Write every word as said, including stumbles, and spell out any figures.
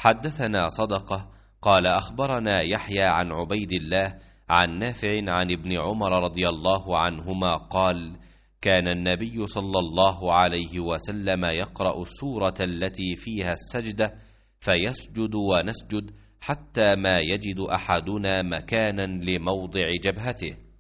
حدثنا صدقة قال أخبرنا يحيى عن عبيد الله عن نافع عن ابن عمر رضي الله عنهما قال: كان النبي صلى الله عليه وسلم يقرأ السورة التي فيها السجدة فيسجد ونسجد حتى ما يجد أحدنا مكانا لموضع جبهته.